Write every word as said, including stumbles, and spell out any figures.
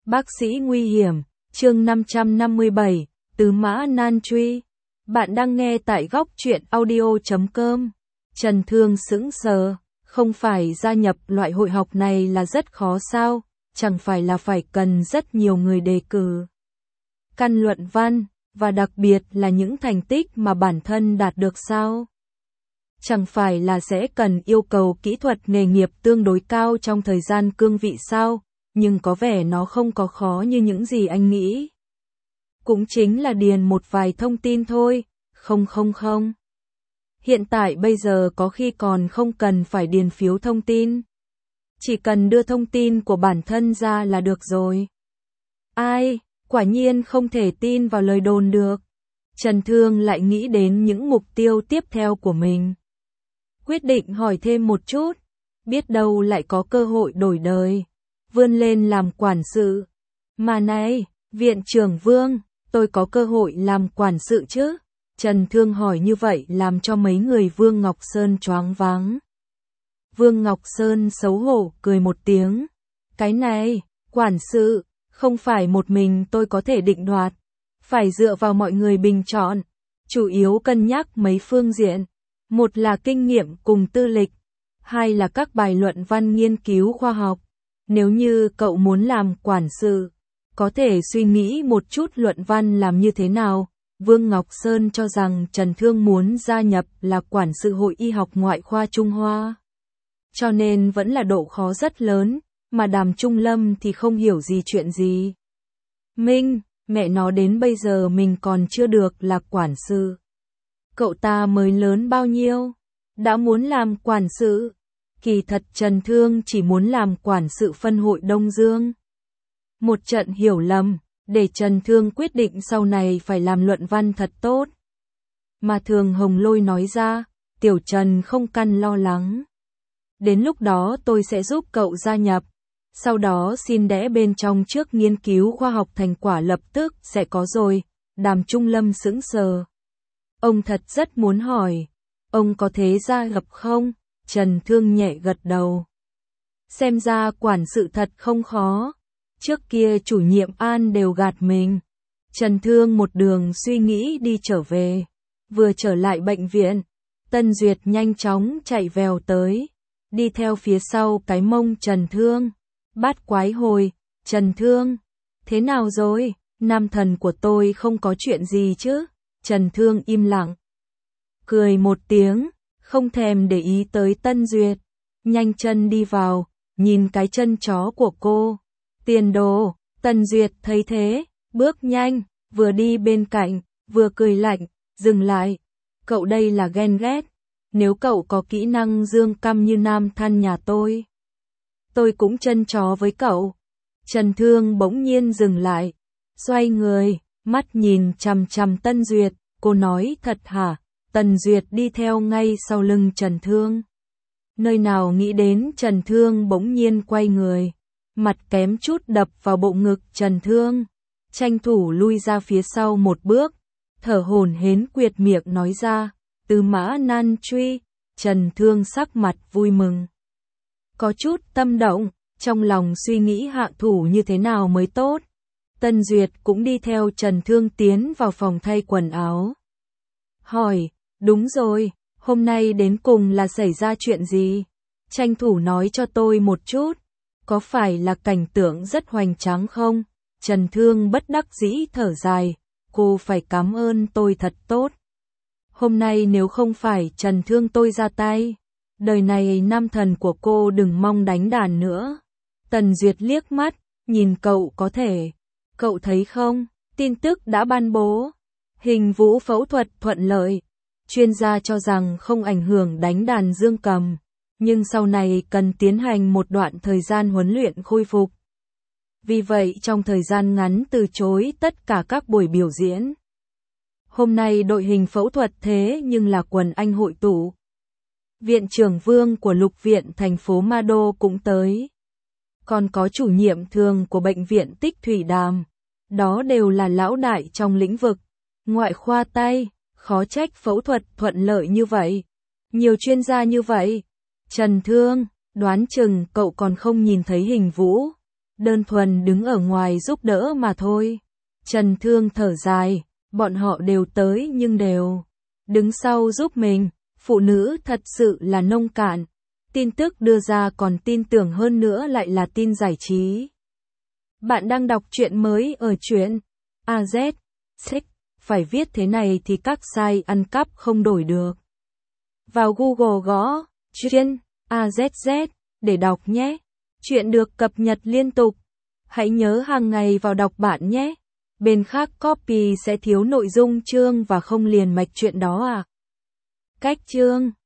Bác sĩ nguy hiểm, chương năm trăm năm mươi bảy, Tứ Mã Nan Truy. Bạn đang nghe tại góc truyện audio chấm com. Trần Thương sững sờ, không phải gia nhập loại hội học này là rất khó sao, chẳng phải là phải cần rất nhiều người đề cử. Căn luận văn, và đặc biệt là những thành tích mà bản thân đạt được sao? Chẳng phải là sẽ cần yêu cầu kỹ thuật nghề nghiệp tương đối cao trong thời gian cương vị sao? Nhưng có vẻ nó không có khó như những gì anh nghĩ. Cũng chính là điền một vài thông tin thôi, không không không. Hiện tại bây giờ có khi còn không cần phải điền phiếu thông tin. Chỉ cần đưa thông tin của bản thân ra là được rồi. Ai, quả nhiên không thể tin vào lời đồn được. Trần Thương lại nghĩ đến những mục tiêu tiếp theo của mình. Quyết định hỏi thêm một chút, biết đâu lại có cơ hội đổi đời, vươn lên làm quản sự. Mà này, viện trưởng Vương, tôi có cơ hội làm quản sự chứ? Trần Thương hỏi như vậy làm cho mấy người Vương Ngọc Sơn choáng váng. Vương Ngọc Sơn xấu hổ cười một tiếng. Cái này, quản sự, không phải một mình tôi có thể định đoạt, phải dựa vào mọi người bình chọn, chủ yếu cân nhắc mấy phương diện. Một là kinh nghiệm cùng tư lịch, hai là các bài luận văn nghiên cứu khoa học. Nếu như cậu muốn làm quản sự, có thể suy nghĩ một chút luận văn làm như thế nào. Vương Ngọc Sơn cho rằng Trần Thương muốn gia nhập là quản sự Hội Y học Ngoại khoa Trung Hoa. Cho nên vẫn là độ khó rất lớn, mà Đàm Trung Lâm thì không hiểu gì chuyện gì. Minh, mẹ nó đến bây giờ mình còn chưa được là quản sự. Cậu ta mới lớn bao nhiêu? Đã muốn làm quản sự. Kỳ thật Trần Thương chỉ muốn làm quản sự phân hội Đông Dương. Một trận hiểu lầm, để Trần Thương quyết định sau này phải làm luận văn thật tốt. Mà Thường Hồng Lôi nói ra, Tiểu Trần không cần lo lắng. Đến lúc đó tôi sẽ giúp cậu gia nhập. Sau đó xin đẽ bên trong trước nghiên cứu khoa học thành quả lập tức sẽ có rồi. Đàm Trung Lâm sững sờ. Ông thật rất muốn hỏi, ông có thế gia gặp không? Trần Thương nhẹ gật đầu. Xem ra quản sự thật không khó. Trước kia chủ nhiệm An đều gạt mình. Trần Thương một đường suy nghĩ đi trở về. Vừa trở lại bệnh viện, Tân Duyệt nhanh chóng chạy vèo tới. Đi theo phía sau cái mông Trần Thương. Bát quái hồi, Trần Thương. Thế nào rồi? Nam thần của tôi không có chuyện gì chứ? Trần Thương im lặng. Cười một tiếng, không thèm để ý tới Tân Duyệt. Nhanh chân đi vào, nhìn cái chân chó của cô. Tiền đồ, Tân Duyệt thấy thế, bước nhanh, vừa đi bên cạnh, vừa cười lạnh, dừng lại. Cậu đây là ghen ghét. Nếu cậu có kỹ năng dương căm như nam than nhà tôi, tôi cũng chân chó với cậu. Trần Thương bỗng nhiên dừng lại, xoay người, mắt nhìn chằm chằm Tân Duyệt, cô nói thật hả? Tân Duyệt đi theo ngay sau lưng Trần Thương. Nơi nào nghĩ đến Trần Thương bỗng nhiên quay người, mặt kém chút đập vào bộ ngực Trần Thương, tranh thủ lui ra phía sau một bước, thở hổn hển quyệt miệng nói ra, Tứ Mã Nan Truy. Trần Thương sắc mặt vui mừng, có chút tâm động, trong lòng suy nghĩ hạ thủ như thế nào mới tốt. Tân Duyệt cũng đi theo Trần Thương tiến vào phòng thay quần áo. Hỏi, đúng rồi, hôm nay đến cùng là xảy ra chuyện gì? Tranh thủ nói cho tôi một chút, có phải là cảnh tượng rất hoành tráng không? Trần Thương bất đắc dĩ thở dài, cô phải cảm ơn tôi thật tốt. Hôm nay nếu không phải Trần Thương tôi ra tay, đời này nam thần của cô đừng mong đánh đàn nữa. Tần Duyệt liếc mắt, nhìn cậu có thể. Cậu thấy không, tin tức đã ban bố. Hình Vũ phẫu thuật thuận lợi. Chuyên gia cho rằng không ảnh hưởng đánh đàn dương cầm, nhưng sau này cần tiến hành một đoạn thời gian huấn luyện khôi phục. Vì vậy trong thời gian ngắn từ chối tất cả các buổi biểu diễn. Hôm nay đội hình phẫu thuật thế nhưng là quần anh hội tụ. Viện trưởng Vương của Lục viện thành phố Ma Đô cũng tới. Còn có chủ nhiệm thường của bệnh viện Tích Thủy Đàm. Đó đều là lão đại trong lĩnh vực ngoại khoa tay, khó trách phẫu thuật thuận lợi như vậy. Nhiều chuyên gia như vậy. Trần Thương, đoán chừng cậu còn không nhìn thấy Hình Vũ. đơn thuần đứng ở ngoài giúp đỡ mà thôi. Trần Thương thở dài, bọn họ đều tới nhưng đều đứng sau giúp mình, phụ nữ thật sự là nông cạn. Tin tức đưa ra còn tin tưởng hơn nữa lại là tin giải trí. Bạn đang đọc truyện mới ở truyện a zét xích, phải viết thế này thì các site ăn cắp không đổi được. Vào Google gõ truyện a zét zét để đọc nhé. Chuyện được cập nhật liên tục. Hãy nhớ hàng ngày vào đọc bạn nhé. Bên khác copy sẽ thiếu nội dung chương và không liền mạch chuyện đó à. Cách chương